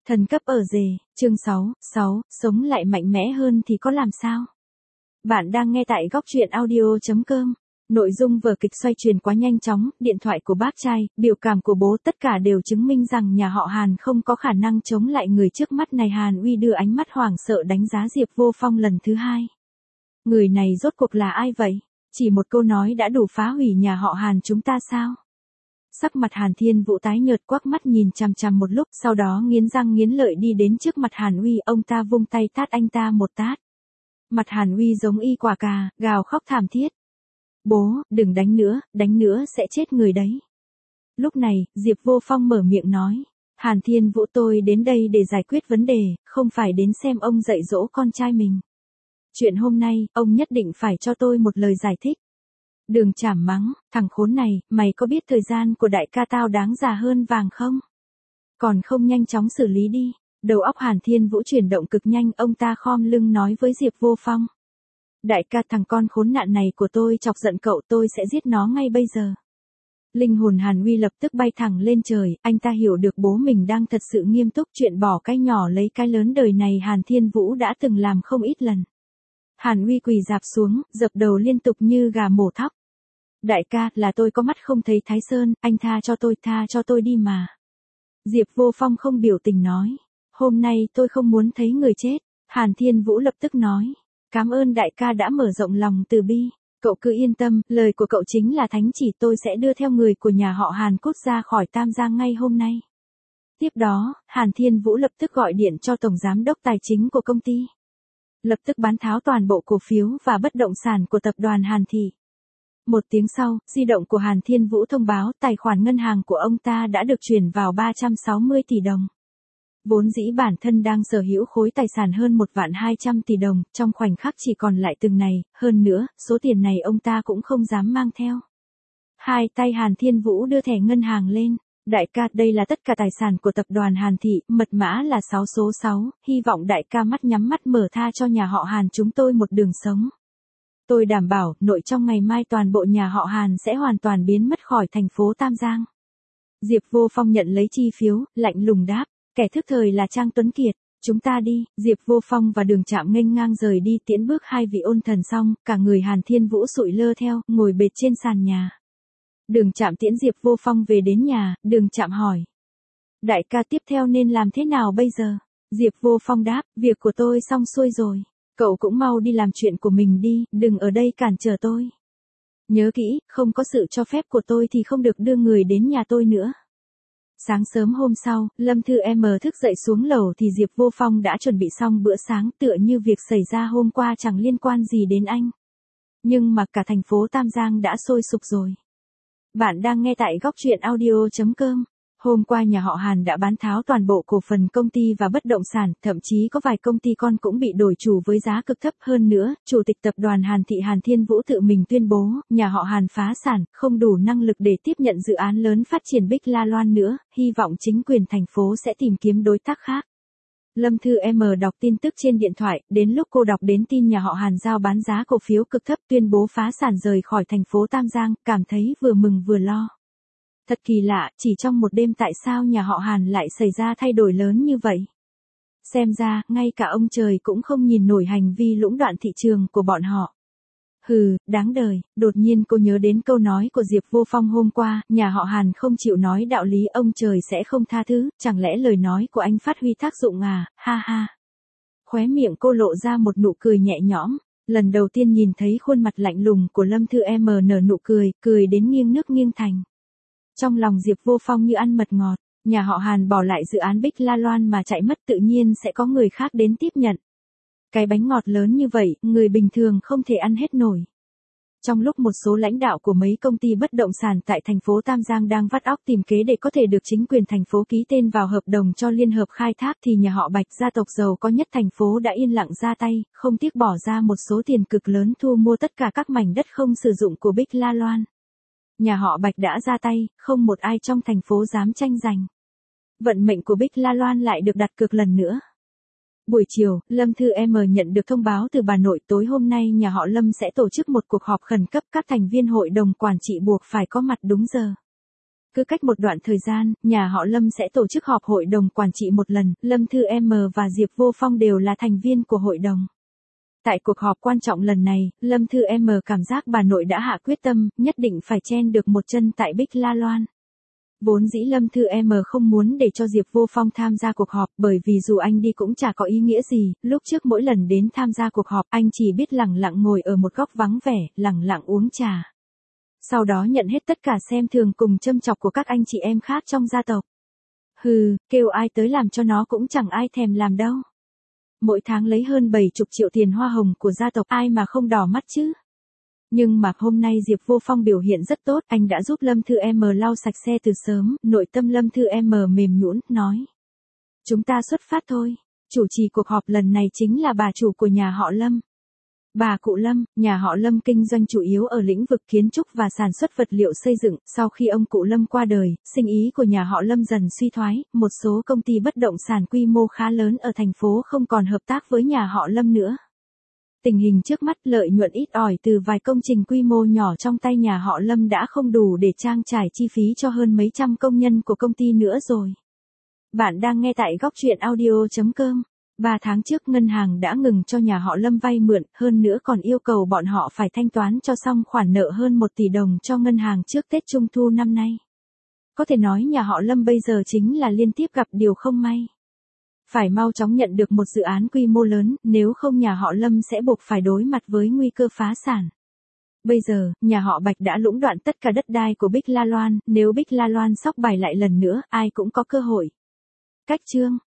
Thần cấp ở rể, chương 6, sống lại mạnh mẽ hơn thì có làm sao? Bạn đang nghe tại góc truyện audio.com. Nội dung vở kịch xoay chuyển quá nhanh chóng, điện thoại của bác trai, biểu cảm của bố tất cả đều chứng minh rằng nhà họ Hàn không có khả năng chống lại người trước mắt này. Hàn Uy đưa ánh mắt hoảng sợ đánh giá Diệp Vô Phong lần thứ hai. Người này rốt cuộc là ai vậy? Chỉ một câu nói đã đủ phá hủy nhà họ Hàn chúng ta sao? Sắc mặt Hàn Thiên Vũ tái nhợt, quắc mắt nhìn chằm chằm một lúc, sau đó nghiến răng nghiến lợi đi đến trước mặt Hàn Uy, ông ta vung tay tát anh ta một tát. Mặt Hàn Uy giống y quả cà, gào khóc thảm thiết. Bố, đừng đánh nữa sẽ chết người đấy. Lúc này, Diệp Vô Phong mở miệng nói. Hàn Thiên Vũ, tôi đến đây để giải quyết vấn đề, không phải đến xem ông dạy dỗ con trai mình. Chuyện hôm nay, ông nhất định phải cho tôi một lời giải thích. Đường Trảm mắng, thằng khốn này, mày có biết thời gian của đại ca tao đáng giá hơn vàng không? Còn không nhanh chóng xử lý đi. Đầu óc Hàn Thiên Vũ chuyển động cực nhanh, ông ta khom lưng nói với Diệp Vô Phong. Đại ca, thằng con khốn nạn này của tôi chọc giận cậu, tôi sẽ giết nó ngay bây giờ. Linh hồn Hàn Uy lập tức bay thẳng lên trời, anh ta hiểu được bố mình đang thật sự nghiêm túc, chuyện bỏ cái nhỏ lấy cái lớn đời này Hàn Thiên Vũ đã từng làm không ít lần. Hàn Uy quỳ rạp xuống, dập đầu liên tục như gà mổ thóc. Đại ca, là tôi có mắt không thấy Thái Sơn, anh tha cho tôi đi mà. Diệp Vô Phong không biểu tình nói. Hôm nay tôi không muốn thấy người chết. Hàn Thiên Vũ lập tức nói. Cảm ơn đại ca đã mở rộng lòng từ bi. Cậu cứ yên tâm, lời của cậu chính là thánh chỉ, tôi sẽ đưa theo người của nhà họ Hàn cút ra khỏi Tam Giang ngay hôm nay. Tiếp đó, Hàn Thiên Vũ lập tức gọi điện cho Tổng Giám đốc Tài chính của công ty. Lập tức bán tháo toàn bộ cổ phiếu và bất động sản của tập đoàn Hàn Thị. Một tiếng sau, di động của Hàn Thiên Vũ thông báo tài khoản ngân hàng của ông ta đã được chuyển vào 360 tỷ đồng. Vốn dĩ bản thân đang sở hữu khối tài sản hơn 1.200.000 tỷ đồng, trong khoảnh khắc chỉ còn lại từng này, hơn nữa, số tiền này ông ta cũng không dám mang theo. Hai tay Hàn Thiên Vũ đưa thẻ ngân hàng lên. Đại ca, đây là tất cả tài sản của tập đoàn Hàn Thị, mật mã là 6 số 6, hy vọng đại ca mắt nhắm mắt mở tha cho nhà họ Hàn chúng tôi một đường sống. Tôi đảm bảo, nội trong ngày mai toàn bộ nhà họ Hàn sẽ hoàn toàn biến mất khỏi thành phố Tam Giang. Diệp Vô Phong nhận lấy chi phiếu, lạnh lùng đáp, kẻ thức thời là Trang Tuấn Kiệt, chúng ta đi. Diệp Vô Phong và Đường Trạm nghênh ngang rời đi, tiễn bước hai vị ôn thần xong, cả người Hàn Thiên Vũ sụi lơ theo, ngồi bệt trên sàn nhà. Đường Trạm tiễn Diệp Vô Phong về đến nhà, Đường Trạm hỏi. Đại ca, tiếp theo nên làm thế nào bây giờ? Diệp Vô Phong đáp, việc của tôi xong xuôi rồi. Cậu cũng mau đi làm chuyện của mình đi, đừng ở đây cản trở tôi. Nhớ kỹ, không có sự cho phép của tôi thì không được đưa người đến nhà tôi nữa. Sáng sớm hôm sau, Lâm Thư M thức dậy xuống lầu thì Diệp Vô Phong đã chuẩn bị xong bữa sáng, tựa như việc xảy ra hôm qua chẳng liên quan gì đến anh. Nhưng mà cả thành phố Tam Giang đã sôi sục rồi. Bạn đang nghe tại góc truyện audio.com. Hôm qua nhà họ Hàn đã bán tháo toàn bộ cổ phần công ty và bất động sản, thậm chí có vài công ty con cũng bị đổi chủ với giá cực thấp hơn nữa. Chủ tịch tập đoàn Hàn Thị Hàn Thiên Vũ tự mình tuyên bố, nhà họ Hàn phá sản, không đủ năng lực để tiếp nhận dự án lớn phát triển Bích La Loan nữa, hy vọng chính quyền thành phố sẽ tìm kiếm đối tác khác. Lâm Thư M đọc tin tức trên điện thoại, đến lúc cô đọc đến tin nhà họ Hàn giao bán giá cổ phiếu cực thấp tuyên bố phá sản rời khỏi thành phố Tam Giang, cảm thấy vừa mừng vừa lo. Thật kỳ lạ, chỉ trong một đêm tại sao nhà họ Hàn lại xảy ra thay đổi lớn như vậy? Xem ra, ngay cả ông trời cũng không nhìn nổi hành vi lũng đoạn thị trường của bọn họ. Hừ, đáng đời. Đột nhiên cô nhớ đến câu nói của Diệp Vô Phong hôm qua, nhà họ Hàn không chịu nói đạo lý ông trời sẽ không tha thứ, chẳng lẽ lời nói của anh phát huy tác dụng à, ha ha. Khóe miệng cô lộ ra một nụ cười nhẹ nhõm, lần đầu tiên nhìn thấy khuôn mặt lạnh lùng của Lâm Thư M nở nụ cười, cười đến nghiêng nước nghiêng thành. Trong lòng Diệp Vô Phong như ăn mật ngọt, nhà họ Hàn bỏ lại dự án Bích La Loan mà chạy mất tự nhiên sẽ có người khác đến tiếp nhận. Cái bánh ngọt lớn như vậy, người bình thường không thể ăn hết nổi. Trong lúc một số lãnh đạo của mấy công ty bất động sản tại thành phố Tam Giang đang vắt óc tìm kế để có thể được chính quyền thành phố ký tên vào hợp đồng cho liên hợp khai thác thì nhà họ Bạch, gia tộc giàu có nhất thành phố đã yên lặng ra tay, không tiếc bỏ ra một số tiền cực lớn thu mua tất cả các mảnh đất không sử dụng của Bích La Loan. Nhà họ Bạch đã ra tay, không một ai trong thành phố dám tranh giành. Vận mệnh của Bích La Loan lại được đặt cược lần nữa. Buổi chiều, Lâm Thư M nhận được thông báo từ bà nội, tối hôm nay nhà họ Lâm sẽ tổ chức một cuộc họp khẩn cấp, các thành viên hội đồng quản trị buộc phải có mặt đúng giờ. Cứ cách một đoạn thời gian, nhà họ Lâm sẽ tổ chức họp hội đồng quản trị một lần, Lâm Thư M và Diệp Vô Phong đều là thành viên của hội đồng. Tại cuộc họp quan trọng lần này, Lâm Thư M cảm giác bà nội đã hạ quyết tâm, nhất định phải chen được một chân tại Bích La Loan. Vốn dĩ Lâm Thư M không muốn để cho Diệp Vô Phong tham gia cuộc họp, bởi vì dù anh đi cũng chả có ý nghĩa gì, lúc trước mỗi lần đến tham gia cuộc họp anh chỉ biết lẳng lặng ngồi ở một góc vắng vẻ, lẳng lặng uống trà. Sau đó nhận hết tất cả xem thường cùng châm chọc của các anh chị em khác trong gia tộc. Hừ, kêu ai tới làm cho nó cũng chẳng ai thèm làm đâu. Mỗi tháng lấy hơn 70 triệu tiền hoa hồng của gia tộc, ai mà không đỏ mắt chứ. Nhưng mà hôm nay Diệp Vô Phong biểu hiện rất tốt, anh đã giúp Lâm Thư M lau sạch xe từ sớm, nội tâm Lâm Thư M mềm nhũn, nói. Chúng ta xuất phát thôi, chủ trì cuộc họp lần này chính là bà chủ của nhà họ Lâm. Bà cụ Lâm, nhà họ Lâm kinh doanh chủ yếu ở lĩnh vực kiến trúc và sản xuất vật liệu xây dựng, sau khi ông cụ Lâm qua đời, sinh ý của nhà họ Lâm dần suy thoái, một số công ty bất động sản quy mô khá lớn ở thành phố không còn hợp tác với nhà họ Lâm nữa. Tình hình trước mắt lợi nhuận ít ỏi từ vài công trình quy mô nhỏ trong tay nhà họ Lâm đã không đủ để trang trải chi phí cho hơn mấy trăm công nhân của công ty nữa rồi. Bạn đang nghe tại góc truyện audio.com. 3 tháng trước ngân hàng đã ngừng cho nhà họ Lâm vay mượn, hơn nữa còn yêu cầu bọn họ phải thanh toán cho xong khoản nợ hơn 1 tỷ đồng cho ngân hàng trước Tết Trung Thu năm nay. Có thể nói nhà họ Lâm bây giờ chính là liên tiếp gặp điều không may. Phải mau chóng nhận được một dự án quy mô lớn, nếu không nhà họ Lâm sẽ buộc phải đối mặt với nguy cơ phá sản. Bây giờ, nhà họ Bạch đã lũng đoạn tất cả đất đai của Bích La Loan, nếu Bích La Loan sóc bài lại lần nữa, ai cũng có cơ hội. Cách chương